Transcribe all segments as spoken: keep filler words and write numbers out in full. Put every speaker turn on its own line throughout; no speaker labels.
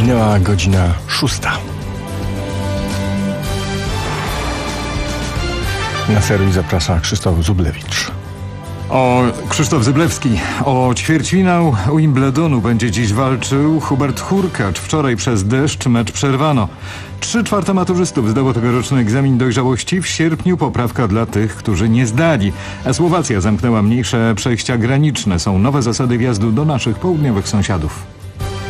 Minęła godzina szósta. Na serii zaprasza Krzysztof Zublewicz.
O Krzysztof Zyblewski. O ćwierćfinał Wimbledonu będzie dziś walczył Hubert Hurkacz. Wczoraj przez deszcz mecz przerwano. Trzy czwarte maturzystów zdało tegoroczny egzamin dojrzałości. W sierpniu poprawka dla tych, którzy nie zdali. A Słowacja zamknęła mniejsze przejścia graniczne. Są nowe zasady wjazdu do naszych południowych sąsiadów.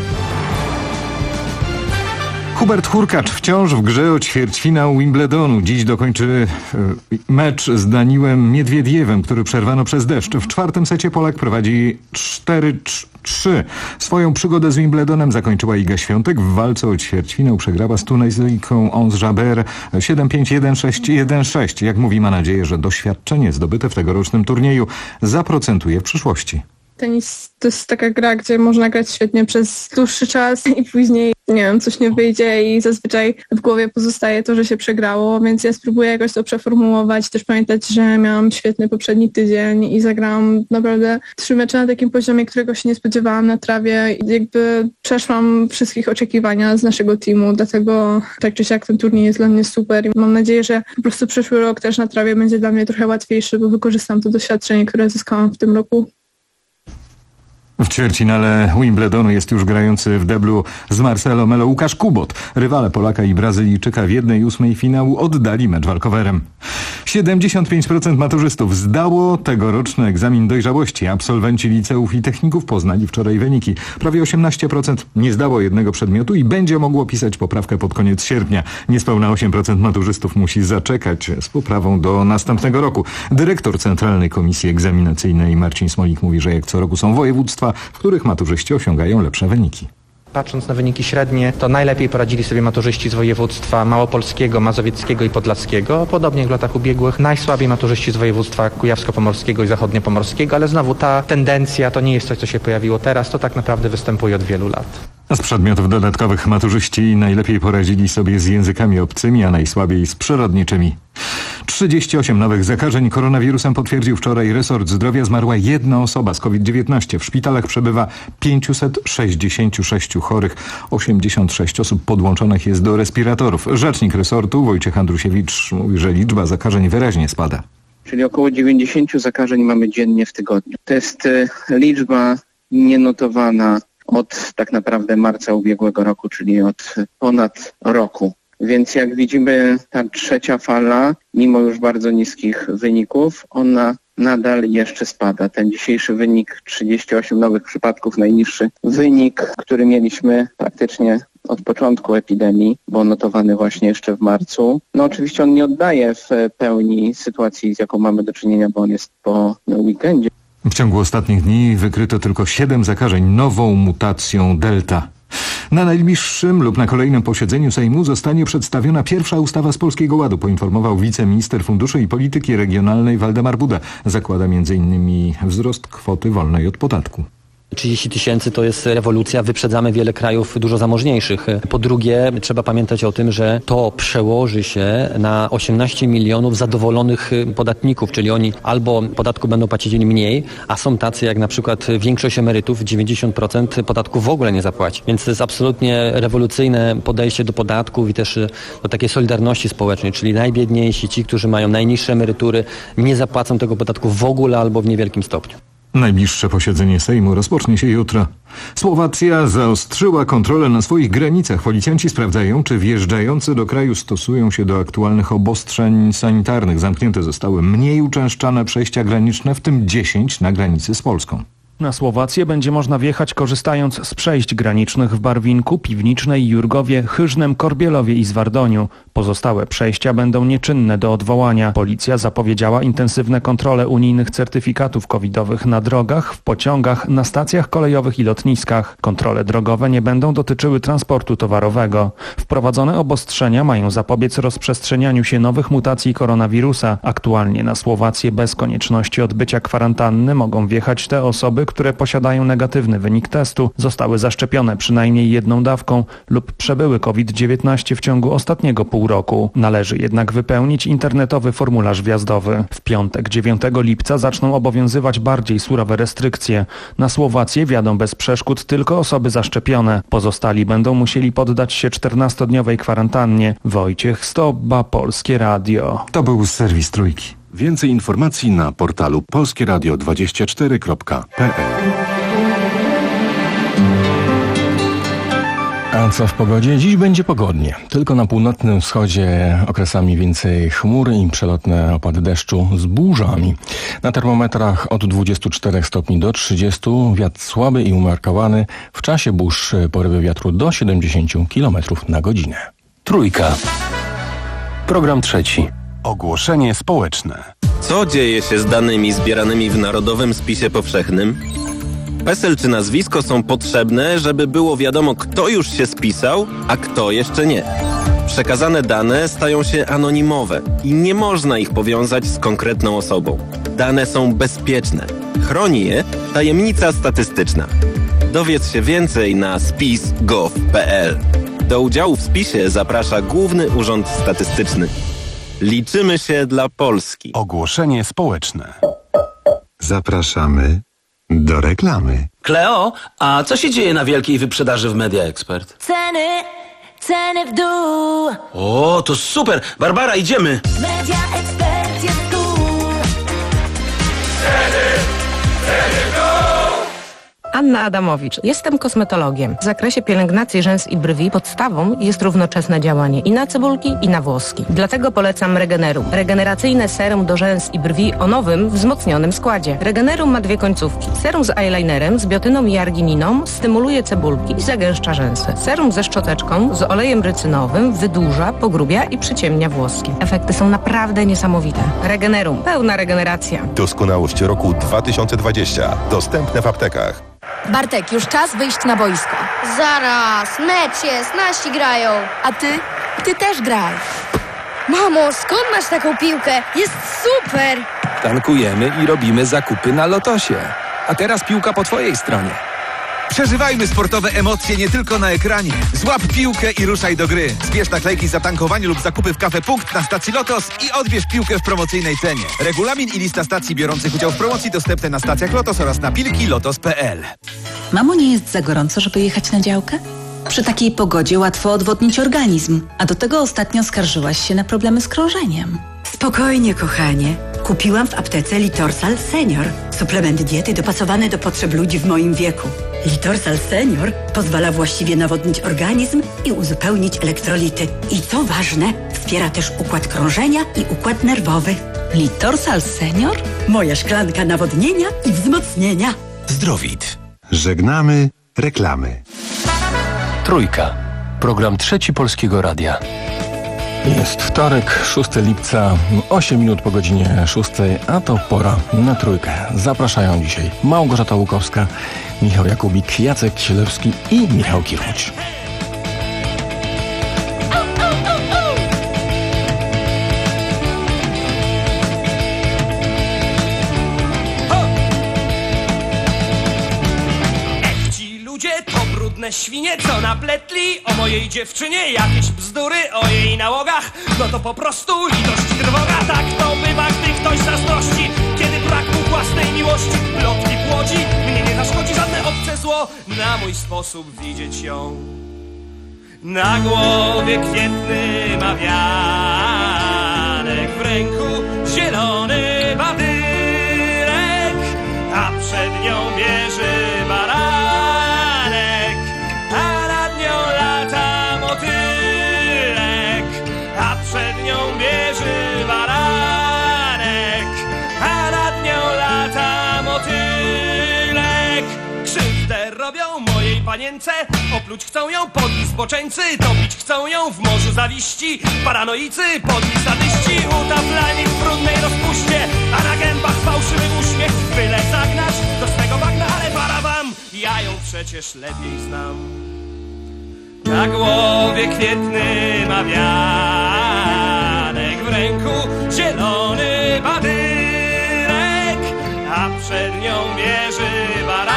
Hubert Hurkacz wciąż w grze o ćwierćfinał Wimbledonu. Dziś dokończy mecz z Daniłem Miedwiediewem, który przerwano przez deszcz. W czwartym secie Polak prowadzi cztery trzy. Swoją przygodę z Wimbledonem zakończyła Iga Świątek. W walce o ćwierćfinał przegrała z Tunezyjką Ons Jabeur siedem pięć, jeden sześć, jeden sześć. Jak mówi, ma nadzieję, że doświadczenie zdobyte w tegorocznym turnieju zaprocentuje w przyszłości.
Tenis to jest taka gra, gdzie można grać świetnie przez dłuższy czas i później, nie wiem, coś nie wyjdzie i zazwyczaj w głowie pozostaje to, że się przegrało, więc ja spróbuję jakoś to przeformułować, też pamiętać, że miałam świetny poprzedni tydzień i zagrałam naprawdę trzy mecze na takim poziomie, którego się nie spodziewałam na trawie. Jakby przeszłam wszystkich oczekiwania z naszego teamu, dlatego tak czy siak ten turniej jest dla mnie super i mam nadzieję, że po prostu przyszły rok też na trawie będzie dla mnie trochę łatwiejszy, bo wykorzystam to doświadczenie, które zyskałam w tym roku.
W ćwierćfinale Wimbledonu jest już grający w deblu z Marcelo Melo Łukasz Kubot. Rywale Polaka i Brazylijczyka w jednej ósmej finału oddali mecz walkowerem. siedemdziesiąt pięć procent maturzystów zdało tegoroczny egzamin dojrzałości. Absolwenci liceów i techników poznali wczoraj wyniki. Prawie osiemnaście procent nie zdało jednego przedmiotu i będzie mogło pisać poprawkę pod koniec sierpnia. Niespełna osiem procent maturzystów musi zaczekać z poprawą do następnego roku. Dyrektor Centralnej Komisji Egzaminacyjnej Marcin Smolik mówi, że jak co roku są województwa, w których maturzyści osiągają lepsze wyniki.
Patrząc na wyniki średnie, to najlepiej poradzili sobie maturzyści z województwa małopolskiego, mazowieckiego i podlaskiego. Podobnie jak w latach ubiegłych, najsłabiej maturzyści z województwa kujawsko-pomorskiego i zachodniopomorskiego, ale znowu ta tendencja to nie jest coś, co się pojawiło teraz, to tak naprawdę występuje od wielu lat.
A z przedmiotów dodatkowych maturzyści najlepiej poradzili sobie z językami obcymi, a najsłabiej z przyrodniczymi. trzydzieści osiem nowych zakażeń koronawirusem potwierdził wczoraj resort zdrowia. Zmarła jedna osoba z COVID dziewiętnaście. W szpitalach przebywa pięćset sześćdziesiąt sześć chorych. osiemdziesiąt sześć osób podłączonych jest do respiratorów. Rzecznik resortu Wojciech Andrusiewicz mówi, że liczba zakażeń wyraźnie spada.
Czyli około dziewięćdziesiąt zakażeń mamy dziennie w tygodniu. To jest y, liczba nienotowana od tak naprawdę marca ubiegłego roku, czyli od ponad roku. Więc jak widzimy, ta trzecia fala, mimo już bardzo niskich wyników, ona nadal jeszcze spada. Ten dzisiejszy wynik, trzydzieści osiem nowych przypadków, najniższy wynik, który mieliśmy praktycznie od początku epidemii, bo notowany właśnie jeszcze w marcu. No oczywiście on nie oddaje w pełni sytuacji, z jaką mamy do czynienia, bo on jest po weekendzie.
W ciągu ostatnich dni wykryto tylko siedem zakażeń nową mutacją Delta. Na najbliższym lub na kolejnym posiedzeniu Sejmu zostanie przedstawiona pierwsza ustawa z Polskiego Ładu, poinformował wiceminister Funduszy i Polityki Regionalnej Waldemar Buda. Zakłada między innymi wzrost kwoty wolnej od podatku.
trzydzieści tysięcy to jest rewolucja, wyprzedzamy wiele krajów dużo zamożniejszych. Po drugie, trzeba pamiętać o tym, że to przełoży się na osiemnaście milionów zadowolonych podatników, czyli oni albo podatku będą płacić mniej, a są tacy jak na przykład większość emerytów, dziewięćdziesiąt procent podatku w ogóle nie zapłaci. Więc to jest absolutnie rewolucyjne podejście do podatków i też do takiej solidarności społecznej, czyli najbiedniejsi, ci, którzy mają najniższe emerytury, nie zapłacą tego podatku w ogóle albo w niewielkim stopniu.
Najbliższe posiedzenie Sejmu rozpocznie się jutro. Słowacja zaostrzyła kontrolę na swoich granicach. Policjanci sprawdzają, czy wjeżdżający do kraju stosują się do aktualnych obostrzeń sanitarnych. Zamknięte zostały mniej uczęszczane przejścia graniczne, w tym dziesięć na granicy z Polską.
Na Słowację będzie można wjechać korzystając z przejść granicznych w Barwinku, Piwnicznej, Jurgowie, Chyżnem, Korbielowie i Zwardoniu. Pozostałe przejścia będą nieczynne do odwołania. Policja zapowiedziała intensywne kontrole unijnych certyfikatów covidowych na drogach, w pociągach, na stacjach kolejowych i lotniskach. Kontrole drogowe nie będą dotyczyły transportu towarowego. Wprowadzone obostrzenia mają zapobiec rozprzestrzenianiu się nowych mutacji koronawirusa. Aktualnie na Słowację bez konieczności odbycia kwarantanny mogą wjechać te osoby, które posiadają negatywny wynik testu, zostały zaszczepione przynajmniej jedną dawką lub przebyły COVID dziewiętnaście w ciągu ostatniego pół roku. Należy jednak wypełnić internetowy formularz wjazdowy. W piątek dziewiątego lipca zaczną obowiązywać bardziej surowe restrykcje. Na Słowację wjadą bez przeszkód tylko osoby zaszczepione. Pozostali będą musieli poddać się czternastodniowej kwarantannie. Wojciech Stobba, Polskie Radio.
To był serwis Trójki.
Więcej informacji na portalu polskie radio dwadzieścia cztery kropka p l.
A co w pogodzie? Dziś będzie pogodnie. Tylko na północnym wschodzie okresami więcej chmur i przelotne opady deszczu z burzami. Na termometrach od dwudziestu czterech stopni do trzydziestu. Wiatr słaby i umiarkowany. W czasie burz porywy wiatru do siedemdziesięciu kilometrów na godzinę.
Trójka. Program trzeci.
Ogłoszenie społeczne.
Co dzieje się z danymi zbieranymi w Narodowym Spisie Powszechnym? PESEL czy nazwisko są potrzebne, żeby było wiadomo, kto już się spisał, a kto jeszcze nie. Przekazane dane stają się anonimowe i nie można ich powiązać z konkretną osobą. Dane są bezpieczne. Chroni je tajemnica statystyczna. Dowiedz się więcej na spis kropka gov kropka p l. Do udziału w spisie zaprasza Główny Urząd Statystyczny. Liczymy się dla Polski.
Ogłoszenie społeczne. Zapraszamy do reklamy.
Kleo, a co się dzieje na wielkiej wyprzedaży w Media Expert?
Ceny, ceny w dół.
O, to super! Barbara, idziemy!
Media Expert jest tu. Ceny, ceny w dół.
Anna Adamowicz. Jestem kosmetologiem. W zakresie pielęgnacji rzęs i brwi podstawą jest równoczesne działanie i na cebulki, i na włoski. Dlatego polecam Regenerum. Regeneracyjne serum do rzęs i brwi o nowym, wzmocnionym składzie. Regenerum ma dwie końcówki. Serum z eyelinerem, z biotyną i argininą stymuluje cebulki i zagęszcza rzęsy. Serum ze szczoteczką, z olejem rycynowym wydłuża, pogrubia i przyciemnia włoski. Efekty są naprawdę niesamowite. Regenerum. Pełna regeneracja.
Doskonałość roku dwa tysiące dwudziesty. Dostępne w aptekach.
Bartek, już czas wyjść na boisko.
Zaraz, mecz jest, nasi grają.
A ty? Ty też graj.
Mamo, skąd masz taką piłkę? Jest super!
Tankujemy i robimy zakupy na Lotosie. A teraz piłka po twojej stronie.
Przeżywajmy sportowe emocje nie tylko na ekranie. Złap piłkę i ruszaj do gry. Zbierz naklejki za tankowanie lub zakupy w Cafe Punkt na stacji Lotos i odbierz piłkę w promocyjnej cenie. Regulamin i lista stacji biorących udział w promocji dostępne na stacjach Lotos oraz na pilki lotos kropka p l.
Mamo, nie jest za gorąco, żeby jechać na działkę? Przy takiej pogodzie łatwo odwodnić organizm, a do tego ostatnio skarżyłaś się na problemy z krążeniem.
Spokojnie, kochanie. Kupiłam w aptece Litorsal Senior. Suplement diety dopasowany do potrzeb ludzi w moim wieku. Litorsal Senior pozwala właściwie nawodnić organizm i uzupełnić elektrolity. I co ważne, wspiera też układ krążenia i układ nerwowy.
Litorsal Senior?
Moja szklanka nawodnienia i wzmocnienia.
Zdrowit. Żegnamy reklamy.
Trójka. Program trzeci Polskiego Radia.
Jest wtorek, szóstego lipca, osiem minut po godzinie szóstej, a to pora na trójkę. Zapraszają dzisiaj Małgorzata Łukowska, Michał Jakubik, Jacek Kisielewski i Michał Kiruć.
Świnie, co napletli o mojej dziewczynie jakieś bzdury o jej nałogach, no to po prostu litość trwoga. Tak to bywa, gdy ktoś zazdrości, kiedy brak mu własnej miłości. Plotki płodzi, mnie nie zaszkodzi żadne obce zło, na mój sposób widzieć ją. Na głowie kwietny ma wianek, w ręku zielony badyrek, a przed nią bierze baran. Panience, opluć chcą ją podli zboczeńcy, topić chcą ją w morzu zawiści, paranoicy, podli sadyści, utaplani w brudnej rozpuście, a na gębach fałszywy uśmiech, byle zagnać do swego bagna, ale para wam, ja ją przecież lepiej znam. Na głowie kwietny ma wianek, w ręku zielony badyrek, a przed nią bierze baran.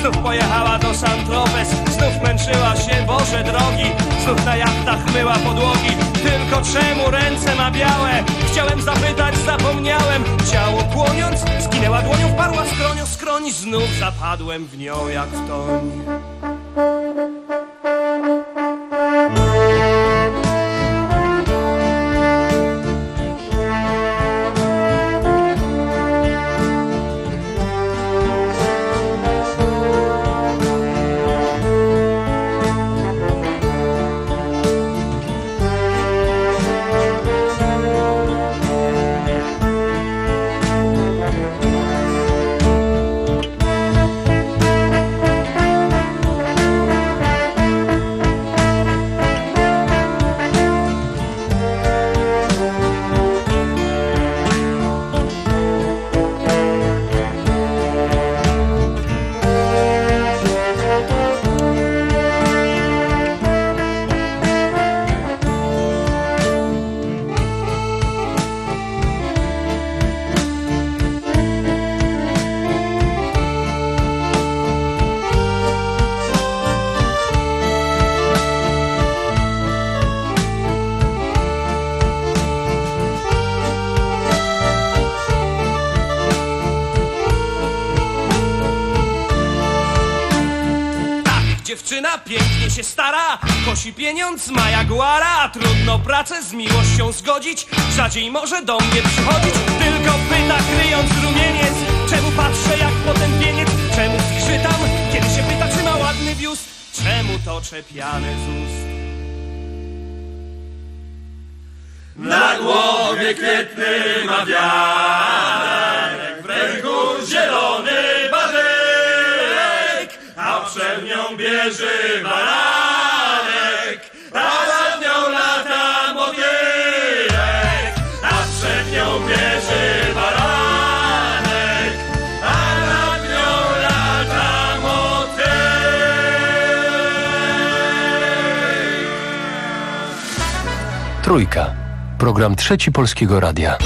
Znów pojechała do Saint-Tropez, znów męczyła się, Boże drogi. Znów na jachtach myła podłogi. Tylko czemu ręce ma białe? Chciałem zapytać, zapomniałem. Ciało kłoniąc, zginęła dłonią, wparła skronio skroni. Znów zapadłem w nią jak w toń. Dziewczyna pięknie się stara, kosi pieniądz, ma jaguara. Trudno pracę z miłością zgodzić, rzadziej może do mnie przychodzić. Tylko pyta, kryjąc rumieniec, czemu patrzę jak potępieniec. Czemu skrzytam, kiedy się pyta, czy ma ładny biust. Czemu to czepiane z ust.
Na głowie kwietny ma wianek, w ręku zielony barzyk, a przed nią bierze baranek, a nad nią lata motylek, a przed nią bierze baranek, a nad nią lata motylek.
Trójka. Program Trzeci Polskiego Radia.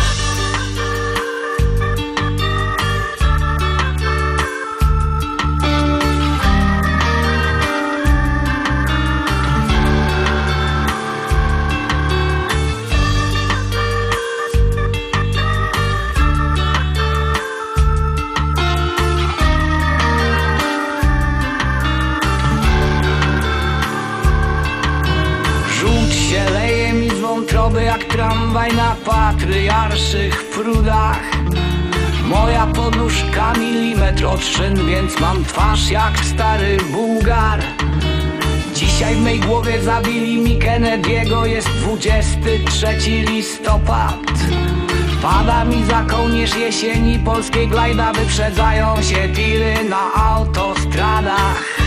Jak tramwaj na patriarszych prudach. Moja poduszka milimetr od szyn, więc mam twarz jak stary Bułgar. Dzisiaj w mej głowie zabili mi Kennedy'ego. Jest dwudziesty trzeci listopad. Pada mi za kołnierz jesieni polskiej glajda. Wyprzedzają się tiry na autostradach.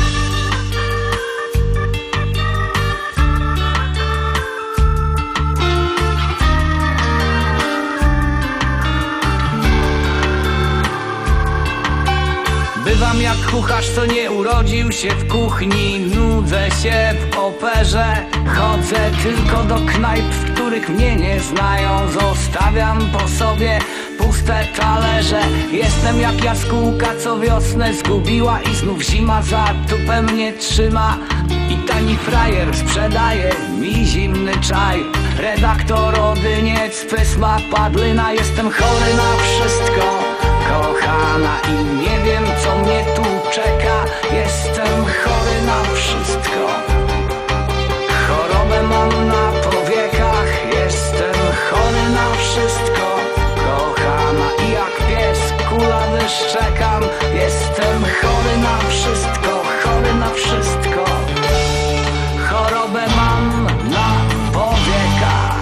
Bywam jak kucharz, co nie urodził się w kuchni. Nudzę się w operze. Chodzę tylko do knajp, w których mnie nie znają. Zostawiam po sobie puste talerze. Jestem jak jaskółka, co wiosnę zgubiła i znów zima za tupę mnie trzyma. I tani frajer sprzedaje mi zimny czaj. Redaktor Odyniec, Pysma, Padlina. Jestem chory na wszystko, kochana, i nie wiem co mnie tu czeka. Jestem chory na wszystko. Chorobę mam na powiekach. Jestem chory na wszystko, kochana, i jak pies kulawy szczekam. Jestem chory na wszystko, chory na wszystko. Chorobę mam na powiekach.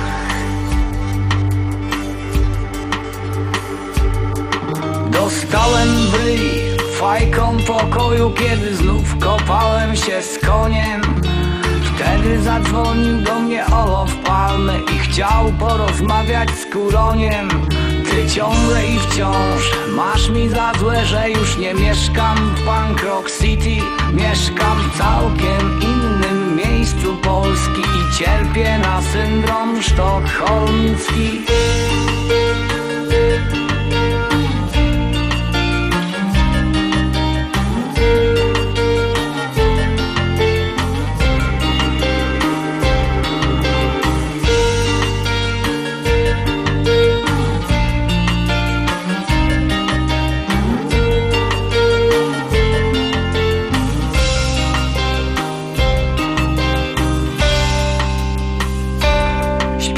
Dostałem bryj fajką pokoju, kiedy znów kopałem się z koniem. Wtedy zadzwonił do mnie Olof Palmy i chciał porozmawiać z Kuroniem. Ty ciągle i wciąż masz mi za złe, że już nie mieszkam w Punk Rock City. Mieszkam w całkiem innym miejscu Polski i cierpię na syndrom sztokholmski.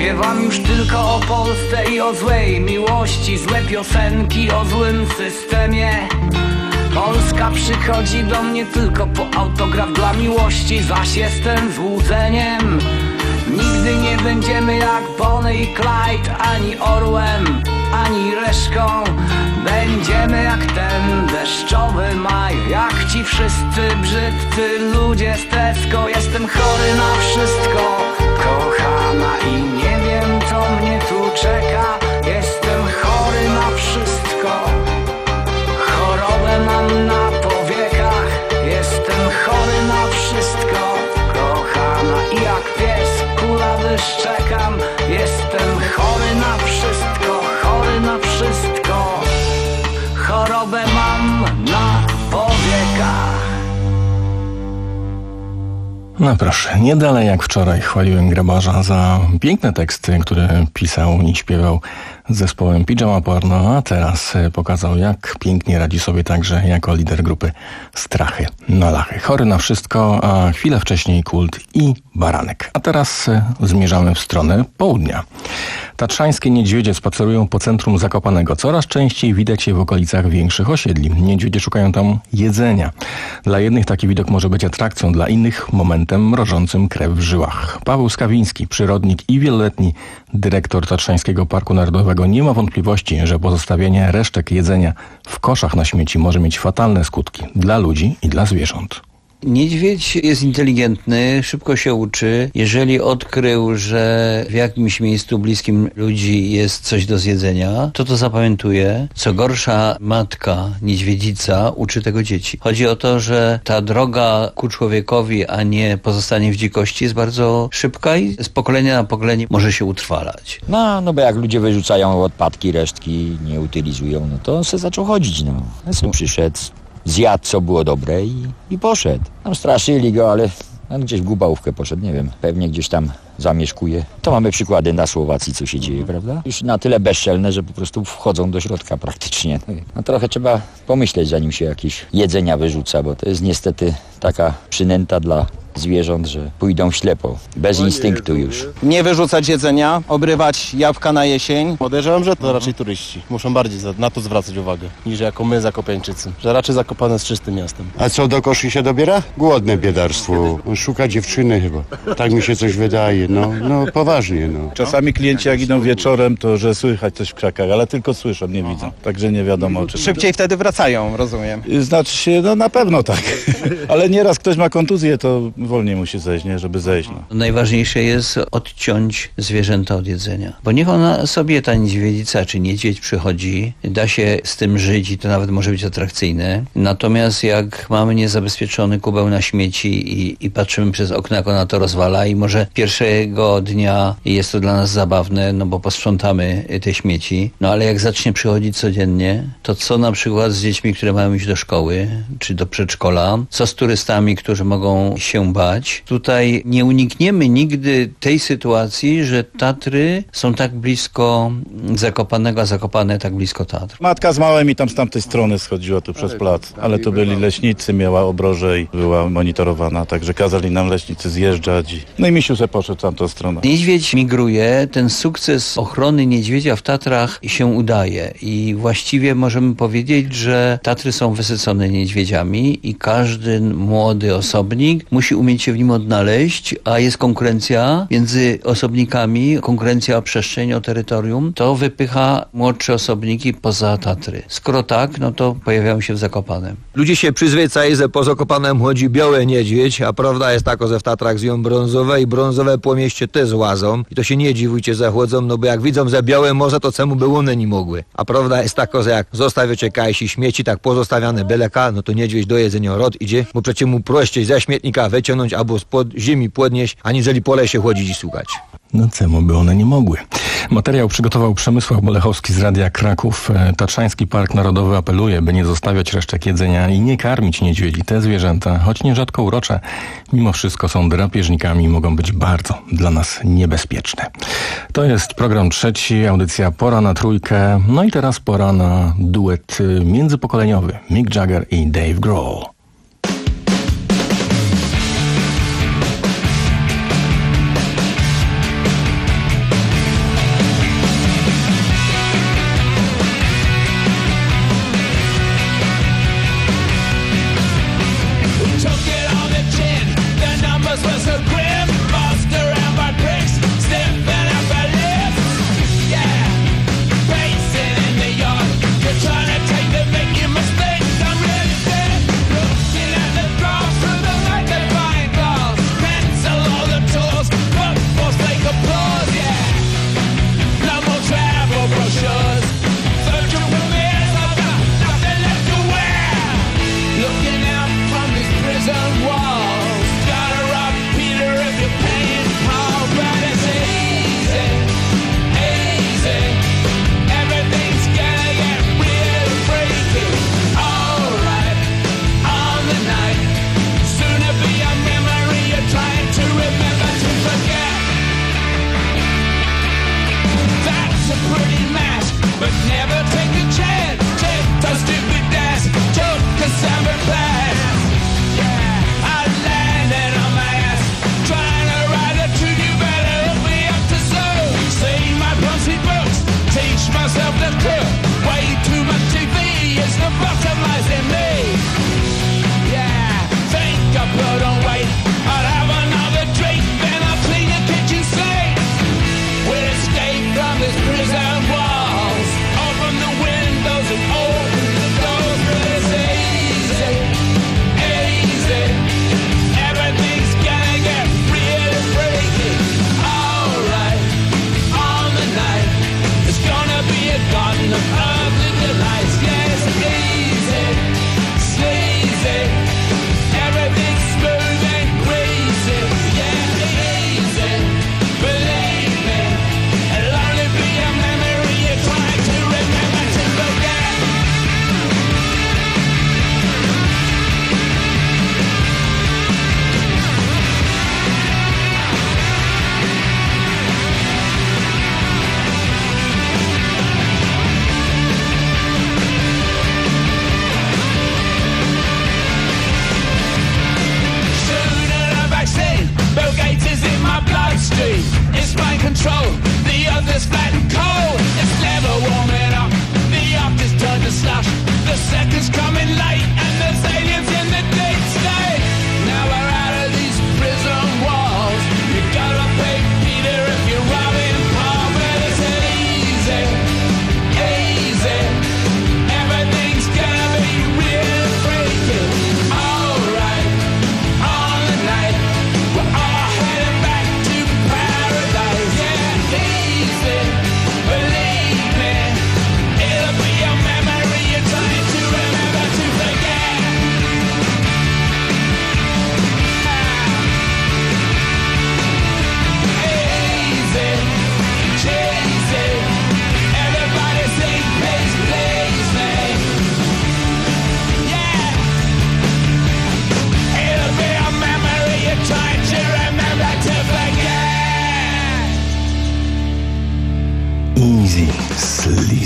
Śpiewam już tylko o Polsce i o złej miłości, złe piosenki o złym systemie. Polska przychodzi do mnie tylko po autograf dla miłości, zaś jestem złudzeniem. Nigdy nie będziemy jak Bonnie i Clyde, ani orłem, ani reszką. Będziemy jak ten deszczowy maj, jak ci wszyscy brzydcy ludzie z Tesco. Jestem chory na wszystko, kochana, i nie wiem co mnie tu czeka. Jestem chory na wszystko, chorobę mam na powiekach. Jestem chory na wszystko, kochana, i jak pies kulawy szczekam. Jestem chory na wszystko, chory na wszystko, chorobę mam na powiekach.
No proszę, nie dalej jak wczoraj chwaliłem Grabarza za piękne teksty, które pisał i śpiewał z zespołem Pijama Porno, a teraz pokazał, jak pięknie radzi sobie także jako lider grupy Strachy na Lachy. Chory na wszystko, a chwilę wcześniej Kult i Baranek. A teraz zmierzamy w stronę południa. Tatrzańskie niedźwiedzie spacerują po centrum Zakopanego. Coraz częściej widać je w okolicach większych osiedli. Niedźwiedzie szukają tam jedzenia. Dla jednych taki widok może być atrakcją, dla innych momentem mrożącym krew w żyłach. Paweł Skawiński, przyrodnik i wieloletni dyrektor Tatrzańskiego Parku Narodowego, nie ma wątpliwości, że pozostawienie resztek jedzenia w koszach na śmieci może mieć fatalne skutki dla ludzi i dla zwierząt.
Niedźwiedź jest inteligentny, szybko się uczy. Jeżeli odkrył, że w jakimś miejscu bliskim ludzi jest coś do zjedzenia, to to zapamiętuje. Co gorsza, matka niedźwiedzica uczy tego dzieci. Chodzi o to, że ta droga ku człowiekowi, a nie pozostanie w dzikości, jest bardzo szybka i z pokolenia na pokolenie może się utrwalać.
No, no bo jak ludzie wyrzucają odpadki, resztki, nie utylizują, no to on se zaczął chodzić, no. On przyszedł, zjadł co było dobre i, i poszedł. Tam straszyli go, ale on gdzieś w Gubałówkę poszedł, nie wiem, pewnie gdzieś tam zamieszkuje. To mamy przykłady na Słowacji, co się dzieje, prawda? Już na tyle bezczelne, że po prostu wchodzą do środka praktycznie. No trochę trzeba pomyśleć, zanim się jakieś jedzenia wyrzuca, bo to jest niestety taka przynęta dla zwierząt, że pójdą ślepo, bez instynktu już.
Nie wyrzucać jedzenia, obrywać jabłka na jesień.
Podejrzewam, że to raczej turyści. Muszą bardziej na to zwracać uwagę, niż jako my Zakopiańczycy. Że raczej Zakopane jest czystym miastem.
A co do koszy się dobiera? Głodne biedarstwo. On szuka dziewczyny chyba. Tak mi się coś wydaje. No, no poważnie, no.
Czasami klienci jak idą wieczorem, to że słychać coś w krakach, ale tylko słyszą, nie widzą. Także nie wiadomo czy...
Szybciej wtedy wracają, rozumiem.
Znaczy się, no na pewno tak. Ale nieraz ktoś ma kontuzję, to wolniej musi zejść, nie? Żeby zejść. No.
Najważniejsze jest odciąć zwierzęta od jedzenia. Bo niech ona sobie, ta niedźwiedzica czy niedźwiedź przychodzi, da się z tym żyć i to nawet może być atrakcyjne. Natomiast jak mamy niezabezpieczony kubeł na śmieci i, i patrzymy przez okno, jak ona to rozwala i może pierwszego dnia jest to dla nas zabawne, no bo posprzątamy te śmieci, no ale jak zacznie przychodzić codziennie, to co na przykład z dziećmi, które mają iść do szkoły czy do przedszkola, co z turystami, którzy mogą się bać. Tutaj nie unikniemy nigdy tej sytuacji, że Tatry są tak blisko Zakopanego, a Zakopane tak blisko Tatr.
Matka z małym i tam z tamtej strony schodziła tu przez plac, ale to byli leśnicy, miała obroże i była monitorowana, także kazali nam leśnicy zjeżdżać. I... No i misiu se poszedł w tamtą stronę.
Niedźwiedź migruje, ten sukces ochrony niedźwiedzia w Tatrach się udaje i właściwie możemy powiedzieć, że Tatry są wysycone niedźwiedziami i każdy młody osobnik musi umieć się w nim odnaleźć, a jest konkurencja między osobnikami, konkurencja o przestrzeń, o terytorium, to wypycha młodsze osobniki poza Tatry. Skoro tak, no to pojawiają się w Zakopanem.
Ludzie się przyzwyczają, że po Zakopanem chodzi białe niedźwiedź, a prawda jest taka, że w Tatrach zją brązowe i brązowe po mieście też łazą. I to się nie dziwujcie, zachodzą, no bo jak widzą, że białe morze, to czemu by one nie mogły. A prawda jest taka, że jak zostawiacie kajsi śmieci, tak pozostawiane beleka, no to niedźwiedź do jedzenia rod idzie, bo przecież mu prościej ze śmietnika wyciągnąć albo spod ziemi podnieść, aniżeli po lesie chodzić i słuchać.
No czemu by one nie mogły? Materiał przygotował Przemysław Bolechowski z Radia Kraków. Tatrzański Park Narodowy apeluje, by nie zostawiać resztek jedzenia i nie karmić niedźwiedzi. Te zwierzęta, choć nierzadko urocze, mimo wszystko są drapieżnikami i mogą być bardzo dla nas niebezpieczne. To jest program trzeci, audycja Pora na trójkę. No i teraz pora na duet międzypokoleniowy. Mick Jagger i Dave Grohl.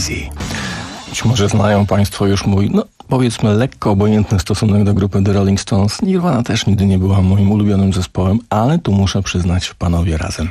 Easy. Być może znają Państwo już mój, no powiedzmy, lekko obojętny stosunek do grupy The Rolling Stones. Nirvana też nigdy nie była moim ulubionym zespołem, ale tu muszę przyznać, panowie razem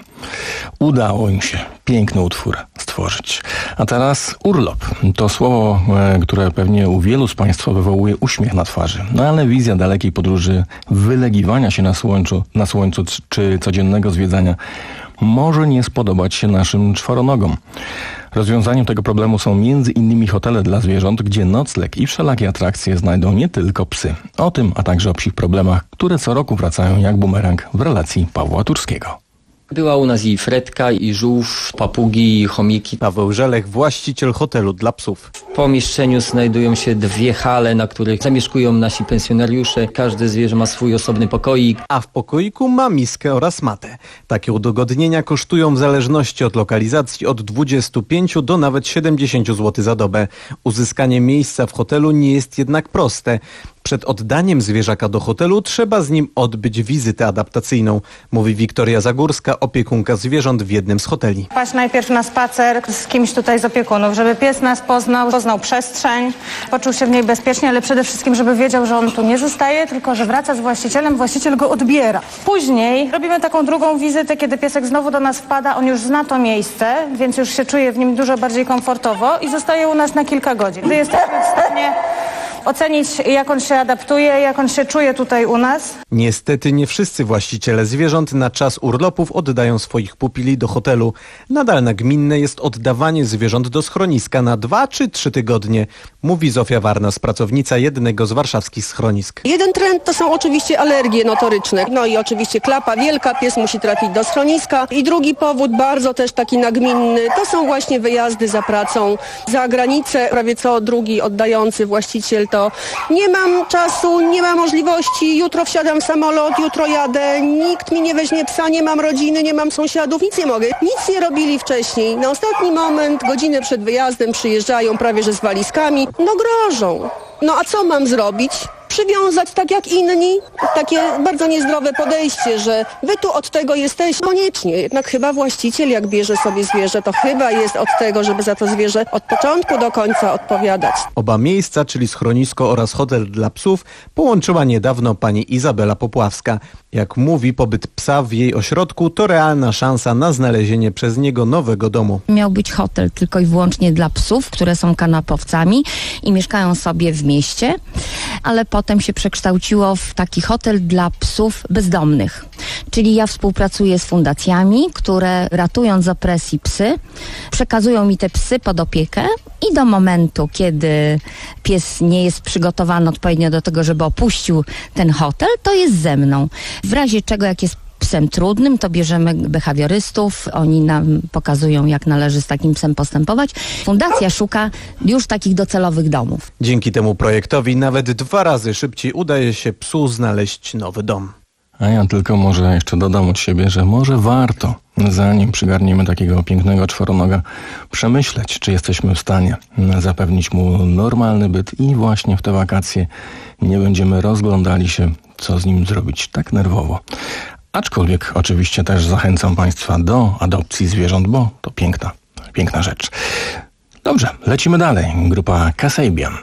udało im się piękny utwór stworzyć. A teraz urlop. To słowo, e, które pewnie u wielu z Państwa wywołuje uśmiech na twarzy. No ale wizja dalekiej podróży, wylegiwania się na słońcu, na słońcu czy codziennego zwiedzania może nie spodobać się naszym czworonogom. Rozwiązaniem tego problemu są między innymi hotele dla zwierząt, gdzie nocleg i wszelakie atrakcje znajdą nie tylko psy. O tym, a także o psich problemach, które co roku wracają jak bumerang w relacji Pawła Turskiego.
Była u nas i fredka, i żółw, papugi, i chomiki.
Paweł Żelech, właściciel hotelu dla psów.
W pomieszczeniu znajdują się dwie hale, na których zamieszkują nasi pensjonariusze. Każde zwierzę ma swój osobny pokoik.
A w pokoiku ma miskę oraz matę. Takie udogodnienia kosztują w zależności od lokalizacji od dwudziestu pięciu do nawet siedemdziesięciu złotych za dobę. Uzyskanie miejsca w hotelu nie jest jednak proste. Przed oddaniem zwierzaka do hotelu trzeba z nim odbyć wizytę adaptacyjną, mówi Wiktoria Zagórska, opiekunka zwierząt w jednym z hoteli.
Paść najpierw na spacer z kimś tutaj z opiekunów, żeby pies nas poznał, poznał przestrzeń, poczuł się w niej bezpiecznie, ale przede wszystkim, żeby wiedział, że on tu nie zostaje, tylko że wraca z właścicielem, właściciel go odbiera. Później robimy taką drugą wizytę, kiedy piesek znowu do nas wpada, on już zna to miejsce, więc już się czuje w nim dużo bardziej komfortowo i zostaje u nas na kilka godzin. Gdy jesteśmy w stanie ocenić, jak on się adaptuje, jak on się czuje tutaj u nas.
Niestety nie wszyscy właściciele zwierząt na czas urlopów oddają swoich pupili do hotelu. Nadal nagminne jest oddawanie zwierząt do schroniska na dwa czy trzy tygodnie, mówi Zofia Warnas, pracownica jednego z warszawskich schronisk.
Jeden trend to są oczywiście alergie notoryczne. No i oczywiście klapa wielka, pies musi trafić do schroniska. I drugi powód, bardzo też taki nagminny, to są właśnie wyjazdy za pracą za granicę. Prawie co drugi oddający właściciel to nie mam czasu, nie ma możliwości, jutro wsiadam w samolot, jutro jadę, nikt mi nie weźmie psa, nie mam rodziny, nie mam sąsiadów, nic nie mogę. Nic nie robili wcześniej. Na ostatni moment, godzinę przed wyjazdem przyjeżdżają prawie że z walizkami. No grożą. No a co mam zrobić? Przywiązać tak jak inni? Takie bardzo niezdrowe podejście, że wy tu od tego jesteście. Koniecznie. Jednak chyba właściciel, jak bierze sobie zwierzę, to chyba jest od tego, żeby za to zwierzę od początku do końca odpowiadać.
Oba miejsca, czyli schronisko oraz hotel dla psów, połączyła niedawno pani Izabela Popławska. Jak mówi, pobyt psa w jej ośrodku to realna szansa na znalezienie przez niego nowego domu.
Miał być hotel tylko i wyłącznie dla psów, które są kanapowcami i mieszkają sobie w mieście, ale potem się przekształciło w taki hotel dla psów bezdomnych. Czyli ja współpracuję z fundacjami, które ratując z opresji psy, przekazują mi te psy pod opiekę i do momentu, kiedy pies nie jest przygotowany odpowiednio do tego, żeby opuścił ten hotel, to jest ze mną. W razie czego, jak jest psem trudnym, to bierzemy behawiorystów, oni nam pokazują, jak należy z takim psem postępować. Fundacja szuka już takich docelowych domów.
Dzięki temu projektowi nawet dwa razy szybciej udaje się psu znaleźć nowy dom.
A ja tylko może jeszcze dodam od siebie, że może warto, zanim przygarniemy takiego pięknego czworonoga, przemyśleć, czy jesteśmy w stanie zapewnić mu normalny byt i właśnie w te wakacje nie będziemy rozglądali się, co z nim zrobić tak nerwowo. Aczkolwiek oczywiście też zachęcam Państwa do adopcji zwierząt, bo to piękna, piękna rzecz. Dobrze, lecimy dalej. Grupa Kasabian.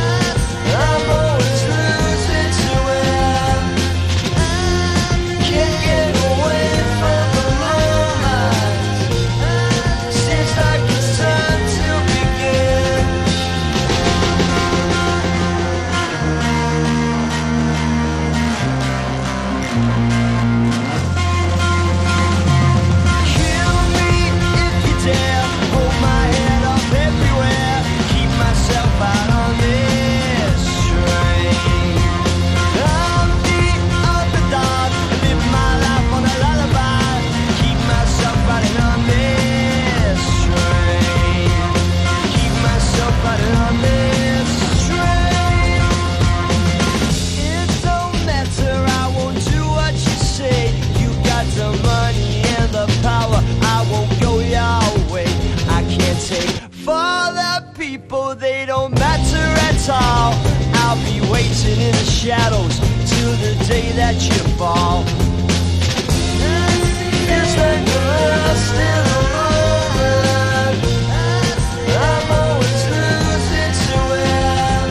Yeah. tall. I'll be waiting in the shadows till the day that you fall. It's like the last in the moment. I'm always losing to it.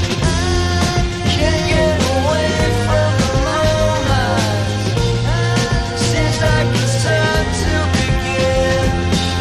Can't get away from the moment. Seems like it's time to begin.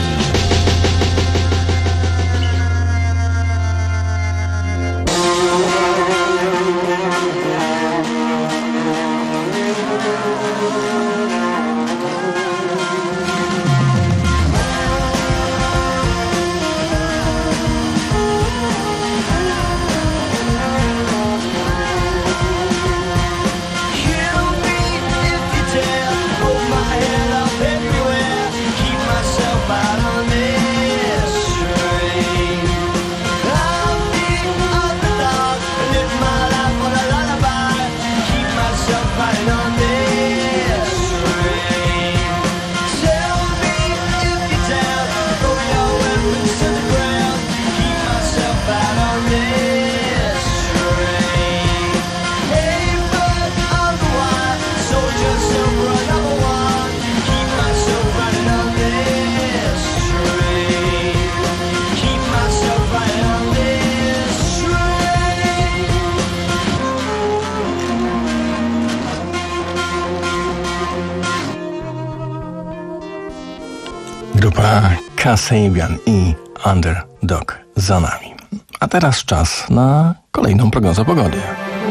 Grupa Kasabian i Underdog za nami. A teraz czas na kolejną prognozę pogody.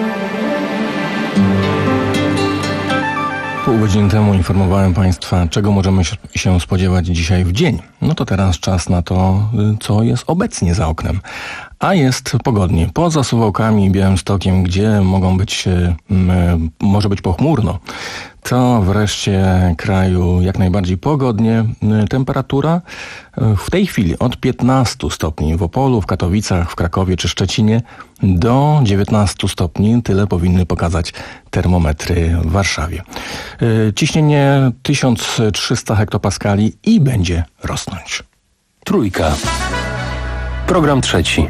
Pół godziny temu informowałem Państwa, czego możemy się spodziewać dzisiaj w dzień. No to teraz czas na to, co jest obecnie za oknem. A jest pogodnie. Poza Suwałkami i Białymstokiem, gdzie mogą być, może być pochmurno, to wreszcie kraju jak najbardziej pogodnie. Temperatura w tej chwili od piętnastu stopni w Opolu, w Katowicach, w Krakowie czy Szczecinie do dziewiętnastu stopni. Tyle powinny pokazać termometry w Warszawie. Ciśnienie tysiąc trzysta hektopaskali i będzie rosnąć.
Trójka. Program trzeci.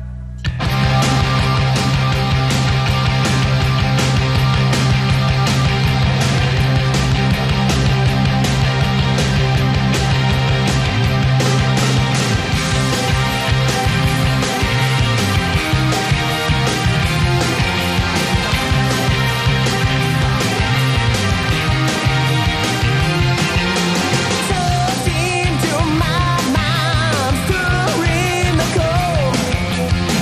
Into my mind, through in the cold.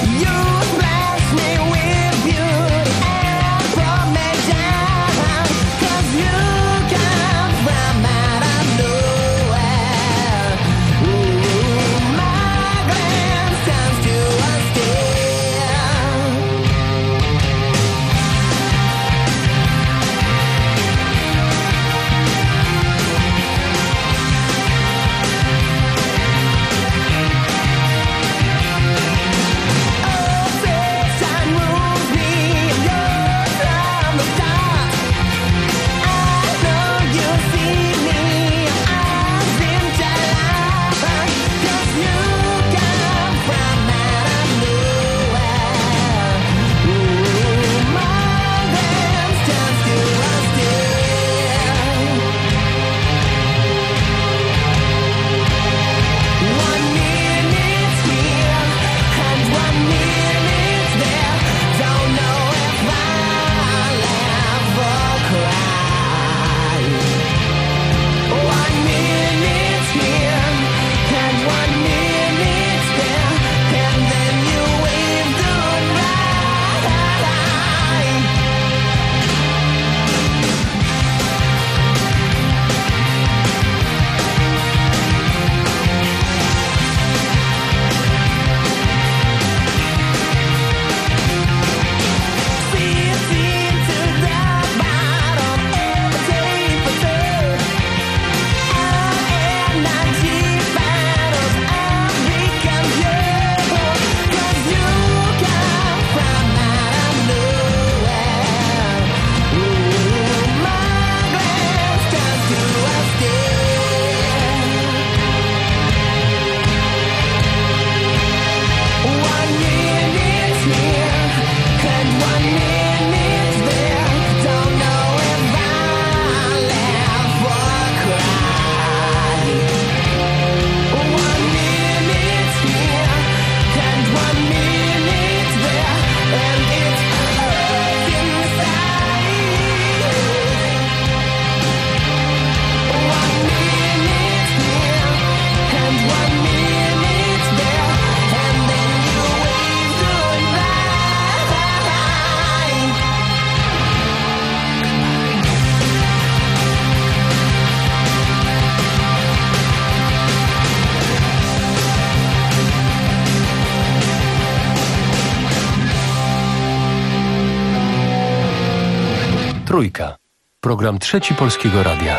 Trójka. Program Trzeci Polskiego Radia.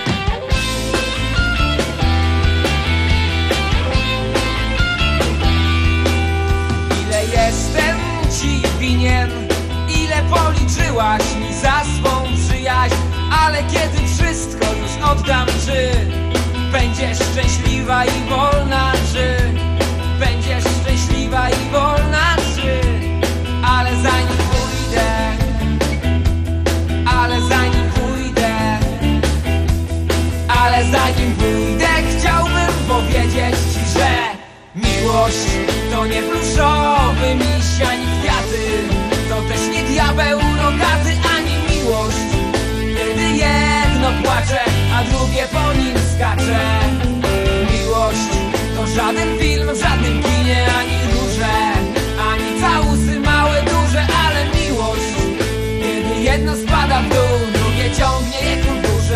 Ile jestem ci winien, ile policzyłaś mi za swą przyjaźń, ale kiedy wszystko już oddam, czy będziesz szczęśliwa i wolna, czy będziesz szczęśliwa i wolna, czy ale zanim pójdę, ale zanim pójdę, ale zanim pójdę, chciałbym powiedzieć ci, że miłość to nie pluszowy miś, ani kwiaty, to też nie diabeł rogaty, ani miłość, kiedy jedno płacze, a drugie po nim skacze. Miłość to żaden film w żadnym kinie, ani róże, ani całusy małe, duże, ale miłość, kiedy jedno spada w dół, drugie ciągnie je ku górze.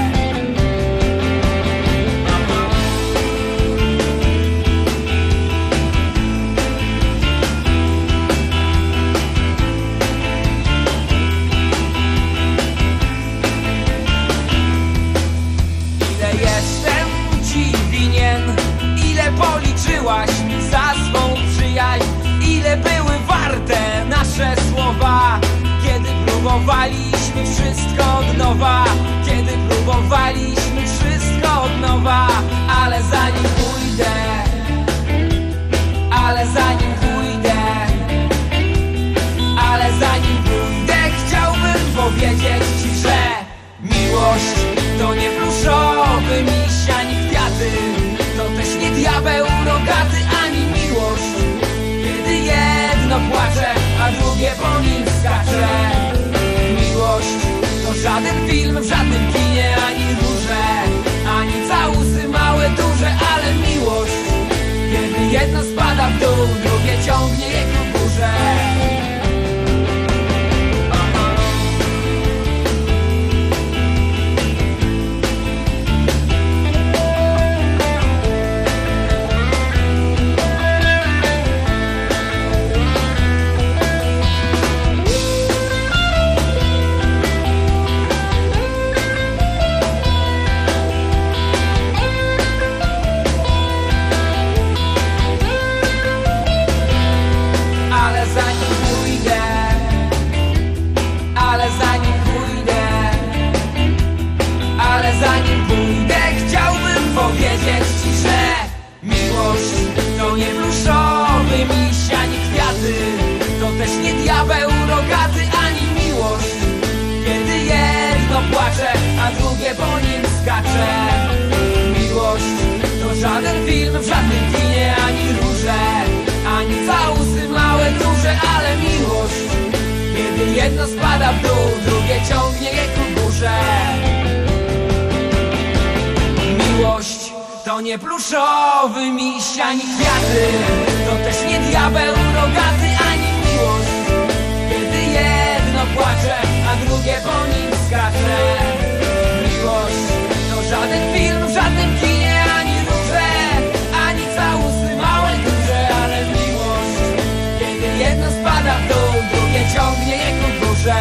Policzyłaś mi za swą przyjaźń, ile były warte nasze słowa, kiedy próbowaliśmy wszystko od nowa, kiedy próbowaliśmy wszystko od nowa, ale zanim pójdę, ale zanim pójdę, ale zanim pójdę, chciałbym powiedzieć ci, że miłość to nie pluszowy miś, ani kwiaty, to też nie diabeł rogaty, ani miłość, kiedy jedno płacze, a drugie po nim skacze. Miłość to żaden film w żadnym kinie, ani róże, ani całusy małe, duże, ale miłość, kiedy jedno spada w dół, drugie ciągnie je ku górze. Powiedzieć ci, że miłość to nie pluszowy miś, ani kwiaty, to też nie diabeł rogaty, ani miłość, kiedy jedno płacze, a drugie po nim skacze. Miłość to żaden film w żadnym kinie, ani róże, ani całusy małe, duże, ale miłość, kiedy jedno spada w dół, drugie ciągnie je ku górze. Miłość to nie pluszowy miś, ani kwiaty, to też nie diabeł rogaty, ani miłość, kiedy jedno płacze, a drugie po nim skacze. Miłość to żaden film w żadnym kinie, ani róże, ani całusy małe, duże, ale miłość, kiedy jedno spada w dół, drugie ciągnie je ku górze.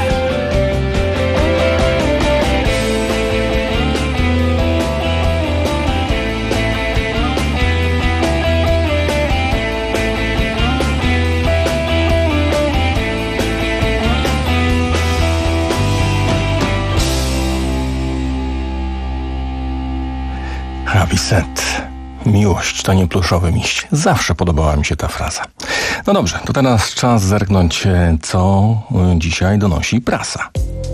Rabiset. Miłość to nie pluszowy miś. Zawsze podobała mi się ta fraza. No dobrze, to teraz czas zerknąć, co dzisiaj donosi prasa.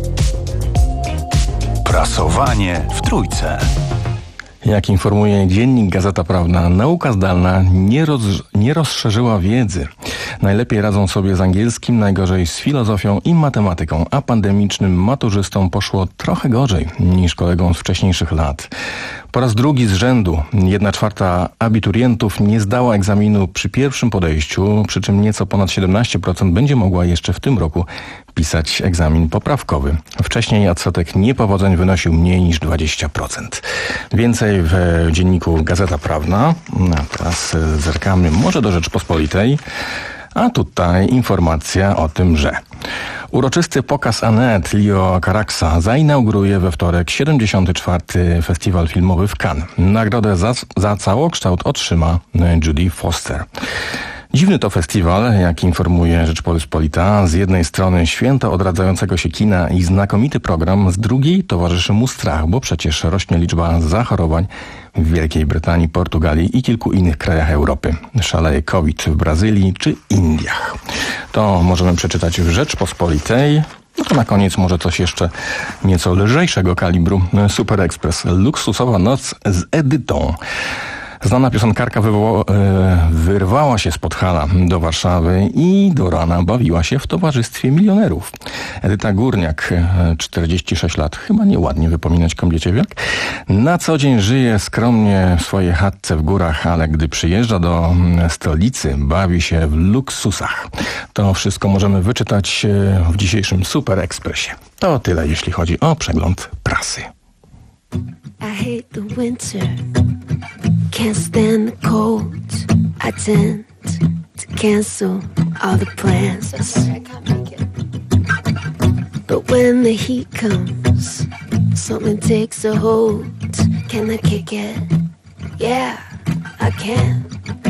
Prasowanie w Trójce.
Jak informuje dziennik Gazeta Prawna, nauka zdalna nie, roz, nie rozszerzyła wiedzy. Najlepiej radzą sobie z angielskim, najgorzej z filozofią i matematyką, a pandemicznym maturzystom poszło trochę gorzej niż kolegom z wcześniejszych lat. Po raz drugi z rzędu jedna czwarta abiturientów nie zdała egzaminu przy pierwszym podejściu, przy czym nieco ponad siedemnaście procent będzie mogła jeszcze w tym roku pisać egzamin poprawkowy. Wcześniej odsetek niepowodzeń wynosił mniej niż dwadzieścia procent. Więcej w dzienniku Gazeta Prawna. A teraz zerkamy może do Rzeczpospolitej. A tutaj informacja o tym, że uroczysty pokaz Annette Leo Caraxa zainauguruje we wtorek siedemdziesiąty czwarty Festiwal Filmowy w Cannes. Nagrodę za, za całokształt otrzyma Judy Foster. Dziwny to festiwal, jak informuje Rzeczpospolita. Z jednej strony święto odradzającego się kina i znakomity program, z drugiej towarzyszy mu strach, bo przecież rośnie liczba zachorowań w Wielkiej Brytanii, Portugalii i kilku innych krajach Europy. Szaleje COVID w Brazylii czy Indiach. To możemy przeczytać w Rzeczpospolitej. No to na koniec może coś jeszcze nieco lżejszego kalibru. Super Express. Luksusowa noc z Edytą. Znana piosenkarka wywoła, wyrwała się spod hala do Warszawy i do rana bawiła się w towarzystwie milionerów. Edyta Górniak, czterdzieści sześć lat, chyba nieładnie wypominać kobiecie wiek. Na co dzień żyje skromnie w swojej chatce w górach, ale gdy przyjeżdża do stolicy, bawi się w luksusach. To wszystko możemy wyczytać w dzisiejszym Super Expressie. To tyle, jeśli chodzi o przegląd prasy.
I hate the winter, can't stand the cold. I tend to cancel all the plans. But when the heat comes, something takes a hold. Can I kick it? Yeah, I can.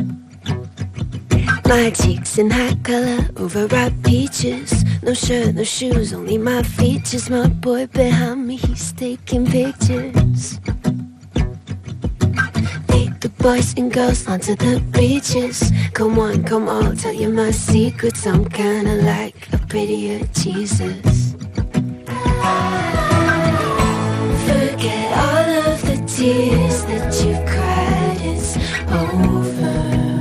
My cheeks in hot color, overripe peaches. No shirt, no shoes, only my features. My boy behind me, he's taking pictures. Lead the boys and girls onto the beaches. Come on, come on, tell you my secrets. I'm kinda like a prettier Jesus. Forget all of the tears that you've cried, it's over.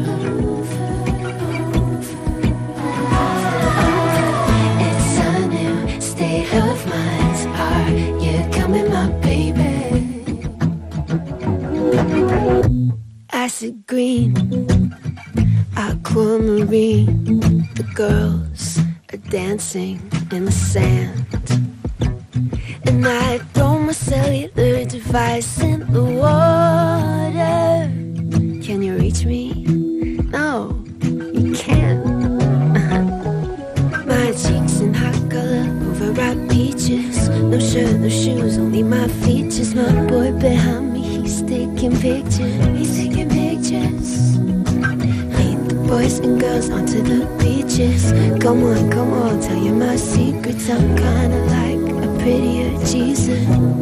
Of minds, are you coming, my baby? Acid green, aquamarine. The girls are dancing in the sand, and I throw my cellular device in the water. Can you reach me? No, you can't. My cheeks in hot color, overripe peaches. No shirt, no shoes, only my features. My boy behind me, he's taking pictures. He's taking pictures. Lead the boys and girls onto the beaches. Come on, come on, tell you my secrets. I'm kinda like a prettier Jesus.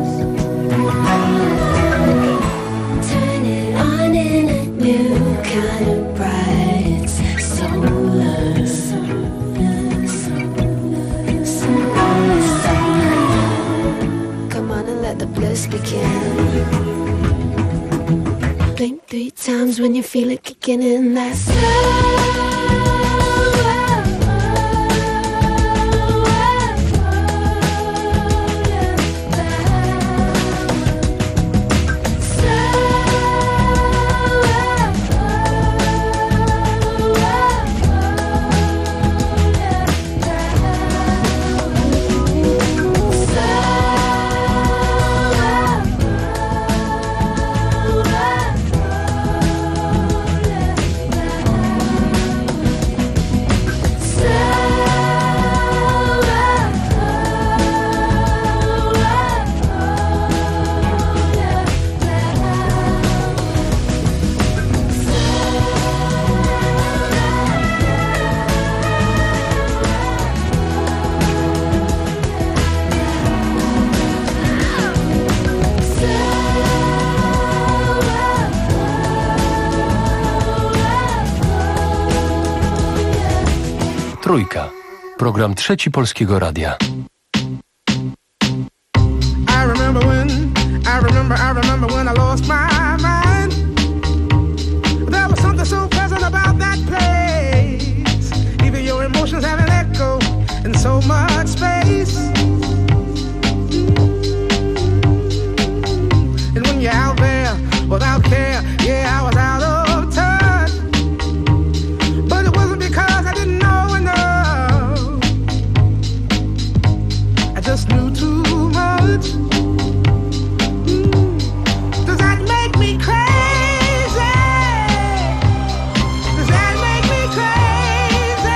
Turn it on in a new kind of bright. It's solar. The bliss begin. Blink three times when you feel it kicking in. That slow.
Trójka. Program Trzeci Polskiego Radia.
I remember when, I remember, I remember when I lost my mind. There was something so pleasant about that place. Even your emotions have an echo in so much space. And when you're out there without care, yeah, I was out of touch. But it wasn't because I didn't know enough. I just knew too much. Mm. Does that make me crazy? Does that make me crazy?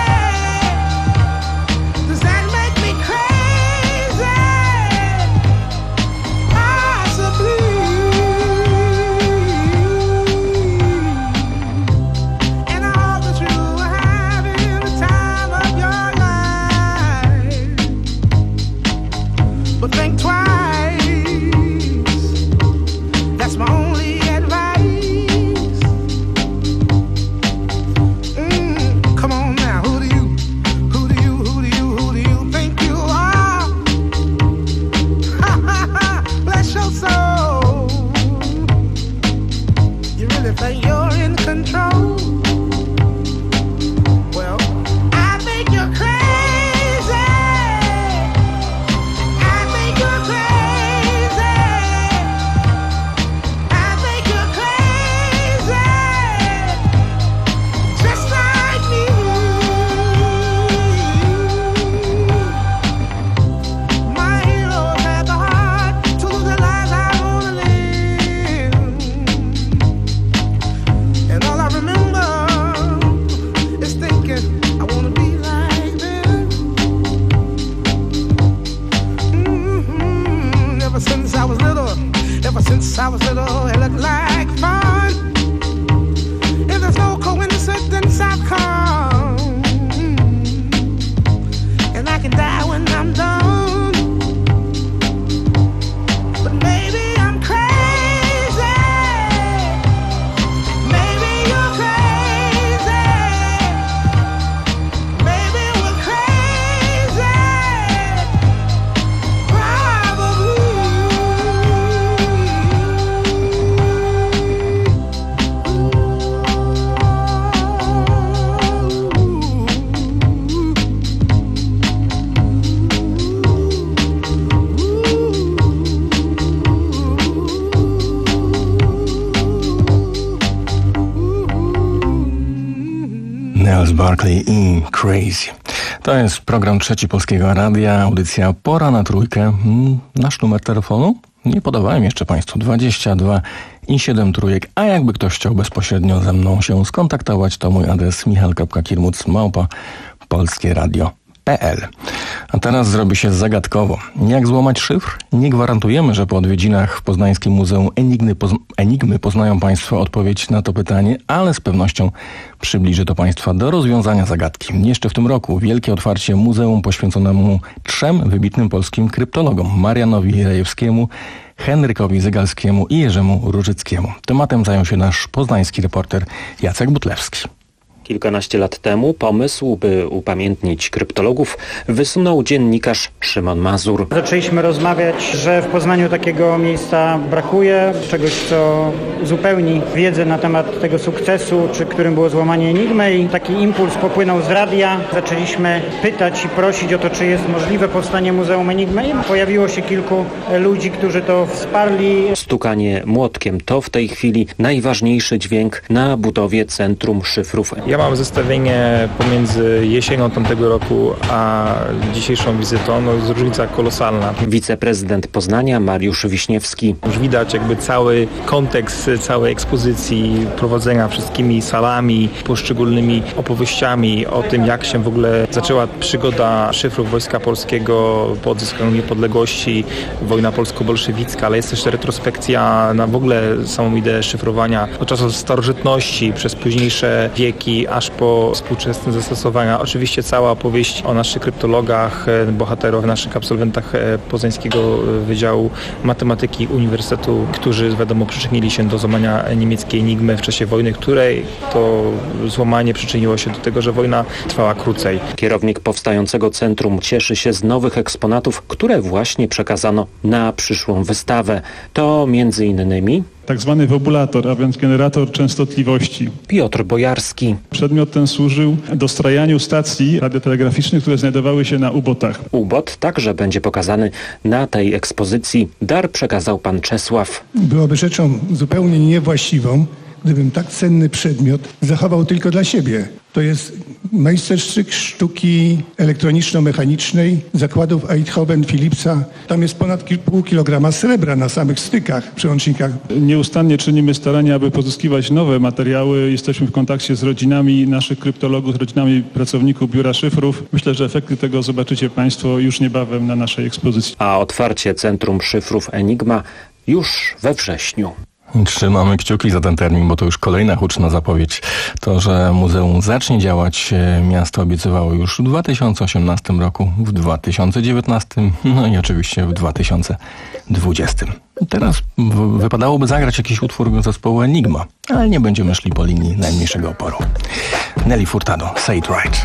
Barkley i Crazy. To jest program Trzeci Polskiego Radia, audycja Pora na Trójkę. Nasz numer telefonu? Nie podawałem jeszcze Państwu. dwadzieścia dwa i siedem trójek. A jakby ktoś chciał bezpośrednio ze mną się skontaktować, to mój adres michał kropka kirmuc małpa polskie radio kropka p l. A teraz zrobi się zagadkowo. Jak złamać szyfr? Nie gwarantujemy, że po odwiedzinach w Poznańskim Muzeum Enigmy, poz- Enigmy poznają Państwo odpowiedź na to pytanie, ale z pewnością przybliży to Państwa do rozwiązania zagadki. Jeszcze w tym roku wielkie otwarcie muzeum poświęconemu trzem wybitnym polskim kryptologom: Marianowi Rejewskiemu, Henrykowi Zygalskiemu i Jerzemu Różyckiemu. Tematem zajął się nasz poznański reporter Jacek Butlewski.
Kilkanaście lat temu pomysł, by upamiętnić kryptologów, wysunął dziennikarz Szymon Mazur.
Zaczęliśmy rozmawiać, że w Poznaniu takiego miejsca brakuje, czegoś, co uzupełni wiedzę na temat tego sukcesu, czy którym było złamanie Enigmy, i taki impuls popłynął z radia. Zaczęliśmy pytać i prosić o to, czy jest możliwe powstanie Muzeum Enigmy, i pojawiło się kilku ludzi, którzy to wsparli.
Stukanie młotkiem to w tej chwili najważniejszy dźwięk na budowie Centrum Szyfrów.
Ja mam zestawienie pomiędzy jesienią tamtego roku a dzisiejszą wizytą. No, jest różnica kolosalna.
Wiceprezydent Poznania Mariusz Wiśniewski.
Już widać jakby cały kontekst całej ekspozycji, prowadzenia wszystkimi salami, poszczególnymi opowieściami o tym, jak się w ogóle zaczęła przygoda szyfrów Wojska Polskiego po odzyskaniu niepodległości, wojna polsko-bolszewicka, ale jest też retrospekcja na w ogóle samą ideę szyfrowania od czasów starożytności przez późniejsze wieki, aż po współczesne zastosowania. Oczywiście cała opowieść o naszych kryptologach, bohaterów, naszych absolwentach Poznańskiego Wydziału Matematyki Uniwersytetu, którzy wiadomo przyczynili się do złamania niemieckiej Enigmy w czasie wojny, której to złamanie przyczyniło się do tego, że wojna trwała krócej.
Kierownik powstającego centrum cieszy się z nowych eksponatów, które właśnie przekazano na przyszłą wystawę. To między innymi
tak zwany wobulator, a więc generator częstotliwości.
Piotr Bojarski.
Przedmiot ten służył dostrajaniu stacji radiotelegraficznych, które znajdowały się na ubotach.
Ubot także będzie pokazany na tej ekspozycji. Dar przekazał pan Czesław.
Byłoby rzeczą zupełnie niewłaściwą, gdybym tak cenny przedmiot zachował tylko dla siebie. To jest majstersztyk sztuki elektroniczno-mechanicznej zakładów Eindhoven Philipsa. Tam jest ponad pół kilograma srebra na samych stykach, przełącznikach.
Nieustannie czynimy starania, aby pozyskiwać nowe materiały. Jesteśmy w kontakcie z rodzinami naszych kryptologów, z rodzinami pracowników Biura Szyfrów. Myślę, że efekty tego zobaczycie Państwo już niebawem na naszej ekspozycji.
A otwarcie Centrum Szyfrów Enigma już we wrześniu.
Trzymamy kciuki za ten termin, bo to już kolejna huczna zapowiedź. To, że muzeum zacznie działać, miasto obiecywało już w dwa tysiące osiemnastym roku, w dwa tysiące dziewiętnastym, no i oczywiście w dwa tysiące dwudziestym. Teraz w- wypadałoby zagrać jakiś utwór zespołu Enigma, ale nie będziemy szli po linii najmniejszego oporu. Nelly Furtado, Say It Right.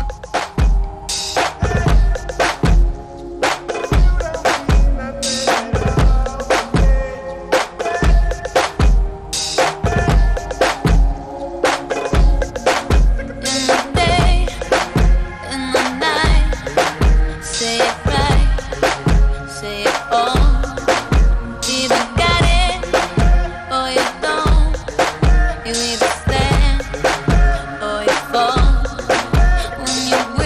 You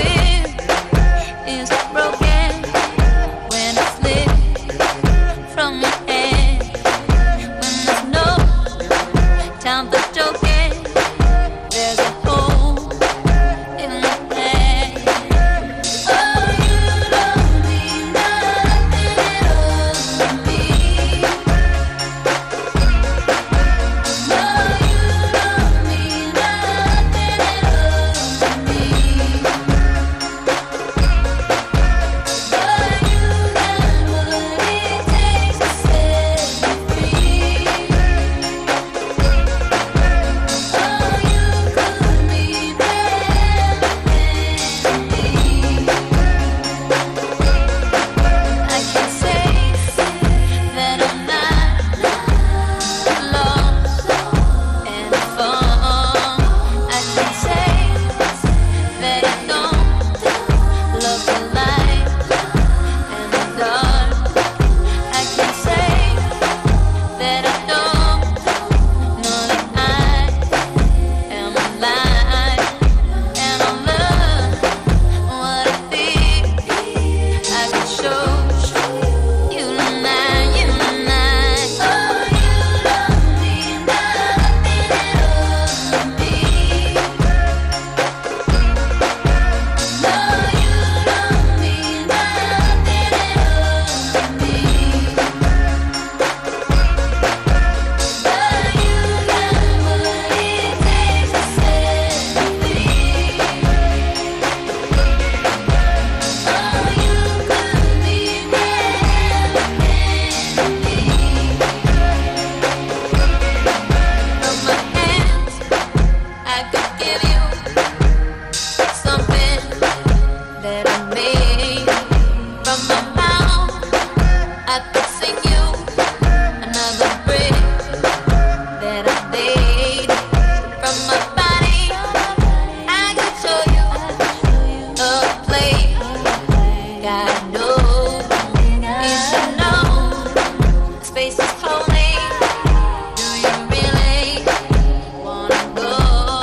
made from my mouth. I could sing you another brick that I made from my body. I could show you a place. Gotta know, you should know. Space is holy. Do you really wanna go?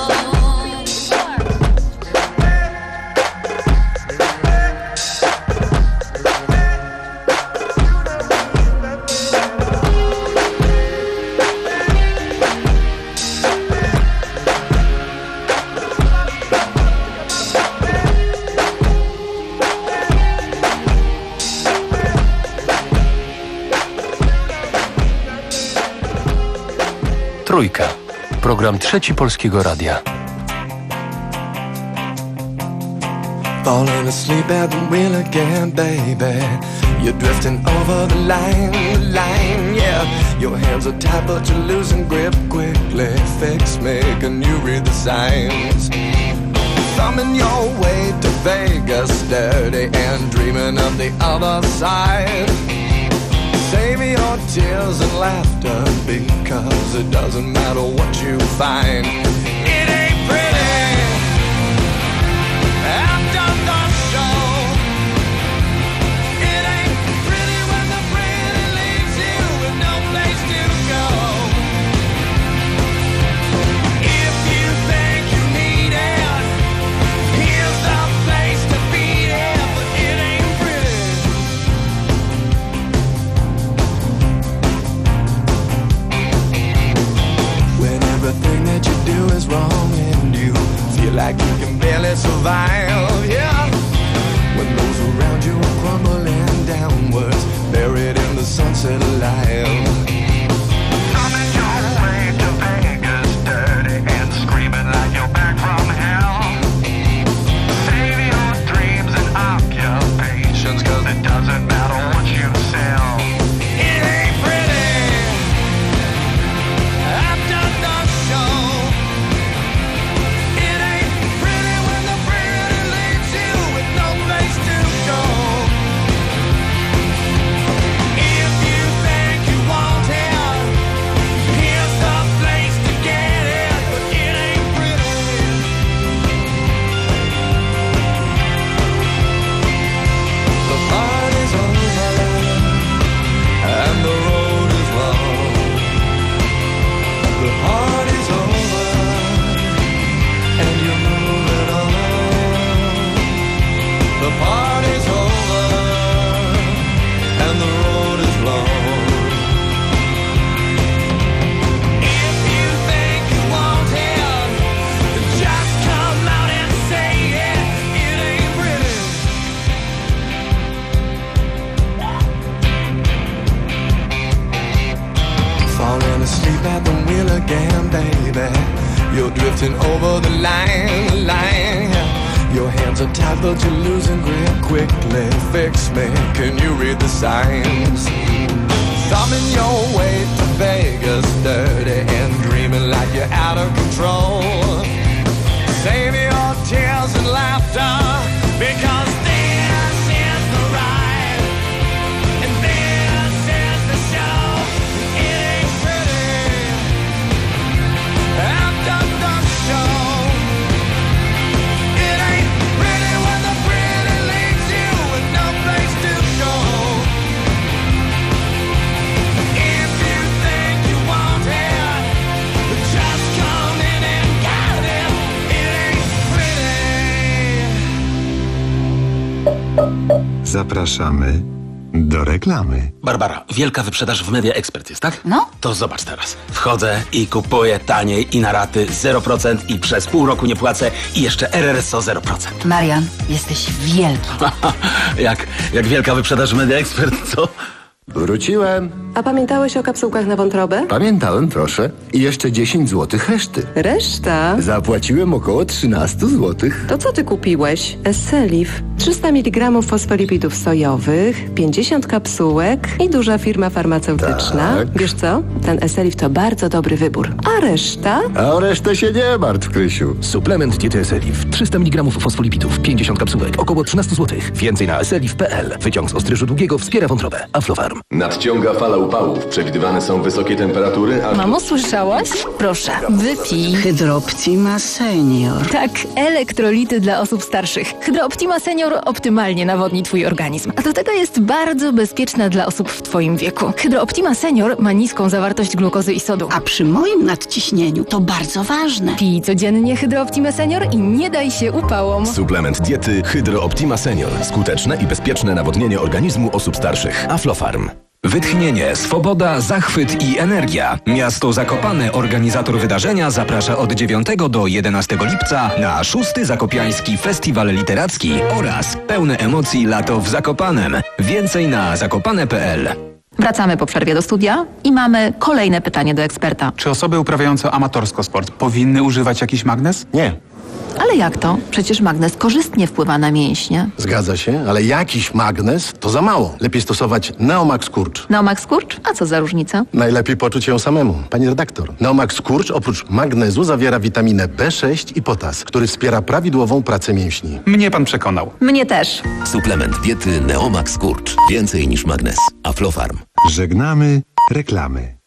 Trójka. Program Trzeci Polskiego Radia.
Falling asleep at the wheel again, baby. You're drifting over the line, line, yeah. Your hands are tight, but you're losing grip quickly. Fix me, can you read the signs? Thumbing your way to Vegas, dirty and dreaming of the other side. Save your tears and laughter, because it doesn't matter what you find. It ain't pretty. I've done the show. It ain't pretty when the pretty leaves you with no place to go. If you think you need it, here's the place to beat it, but it ain't pretty. When everything that you do is wrong and you feel like you can barely survive, yeah. When those around you are crumbling downwards, buried in the sunset alive. Coming your way to Vegas, dirty and screaming like you're back from hell. Save your dreams and occupations, cause it doesn't matter what you sell. It ain't pretty. I've done the show. It ain't pretty when the pretty leaves you with no place to go. If you think you want it, here's the place to get it, but it ain't pretty. The party's over and the road is long. The party's over and you're moving on. The party's over and the road is long. If you think you want it, then just come out and say it. It ain't pretty. Falling asleep at the wheel again, baby. You're drifting over the line, line. Your hands are tight, but you're losing grip quickly. Fix me, can you read the signs? Thumbing your way to Vegas, dirty and dreaming like you're out of control. Save your tears and laughter, because this is the ride, and this is the show. It ain't pretty. I've done the show. It ain't pretty when the pretty leaves you with no place to go. If you think you want it, just come in and get it. It ain't pretty.
Zapraszamy do reklamy.
Barbara, wielka wyprzedaż w Media Expert jest, tak?
No.
To zobacz teraz. Wchodzę i kupuję taniej i na raty zero procent i przez pół roku nie płacę i jeszcze R R S O zero procent.
Marian, jesteś wielki.
jak, jak wielka wyprzedaż w Media Expert, co?
Wróciłem.
A pamiętałeś o kapsułkach na wątrobę?
Pamiętałem, proszę. I jeszcze dziesięć złotych reszty.
Reszta?
Zapłaciłem około trzynaście złotych.
To co ty kupiłeś? Esselif. trzysta miligramów fosfolipidów sojowych, pięćdziesiąt kapsułek i duża firma farmaceutyczna.
Tak.
Wiesz co? Ten Esselif to bardzo dobry wybór. A reszta?
A o resztę się nie martw, Krysiu.
Suplement diety Esselif. trzysta miligramów fosfolipidów, pięćdziesiąt kapsułek, około trzynaście złotych. Więcej na esselif kropka p l. Wyciąg z ostryżu długiego wspiera wątrobę. Aflofarm.
Nadciąga fala upałów. Przewidywane są wysokie temperatury, a...
Mamo, słyszałaś? Proszę, wypij.
Hydrooptima Senior.
Tak, elektrolity dla osób starszych. Hydrooptima Senior optymalnie nawodni twój organizm. A do tego jest bardzo bezpieczna dla osób w twoim wieku. Hydrooptima Senior ma niską zawartość glukozy i sodu.
A przy moim nadciśnieniu to bardzo ważne.
Pij codziennie Hydrooptima Senior i nie daj się upałom.
Suplement diety Hydrooptima Senior. Skuteczne i bezpieczne nawodnienie organizmu osób starszych. Aflofarm.
Wytchnienie, swoboda, zachwyt i energia. Miasto Zakopane, organizator wydarzenia, zaprasza od dziewiątego do jedenastego lipca na szósty Zakopiański Festiwal Literacki oraz pełne emocji lato w Zakopanem. Więcej na zakopane kropka p l.
Wracamy po przerwie do studia i mamy kolejne pytanie do eksperta.
Czy osoby uprawiające amatorsko sport powinny używać jakiś magnez?
Nie.
Ale jak to? Przecież magnez korzystnie wpływa na mięśnie.
Zgadza się, ale jakiś magnez to za mało. Lepiej stosować Neomax Skurcz.
Neomax Skurcz? A co za różnica?
Najlepiej poczuć ją samemu, pani redaktor. Neomax Skurcz oprócz magnezu zawiera witaminę B sześć i potas, który wspiera prawidłową pracę mięśni.
Mnie pan przekonał.
Mnie też.
Suplement diety Neomax Skurcz. Więcej niż magnez. Aflofarm.
Żegnamy reklamy.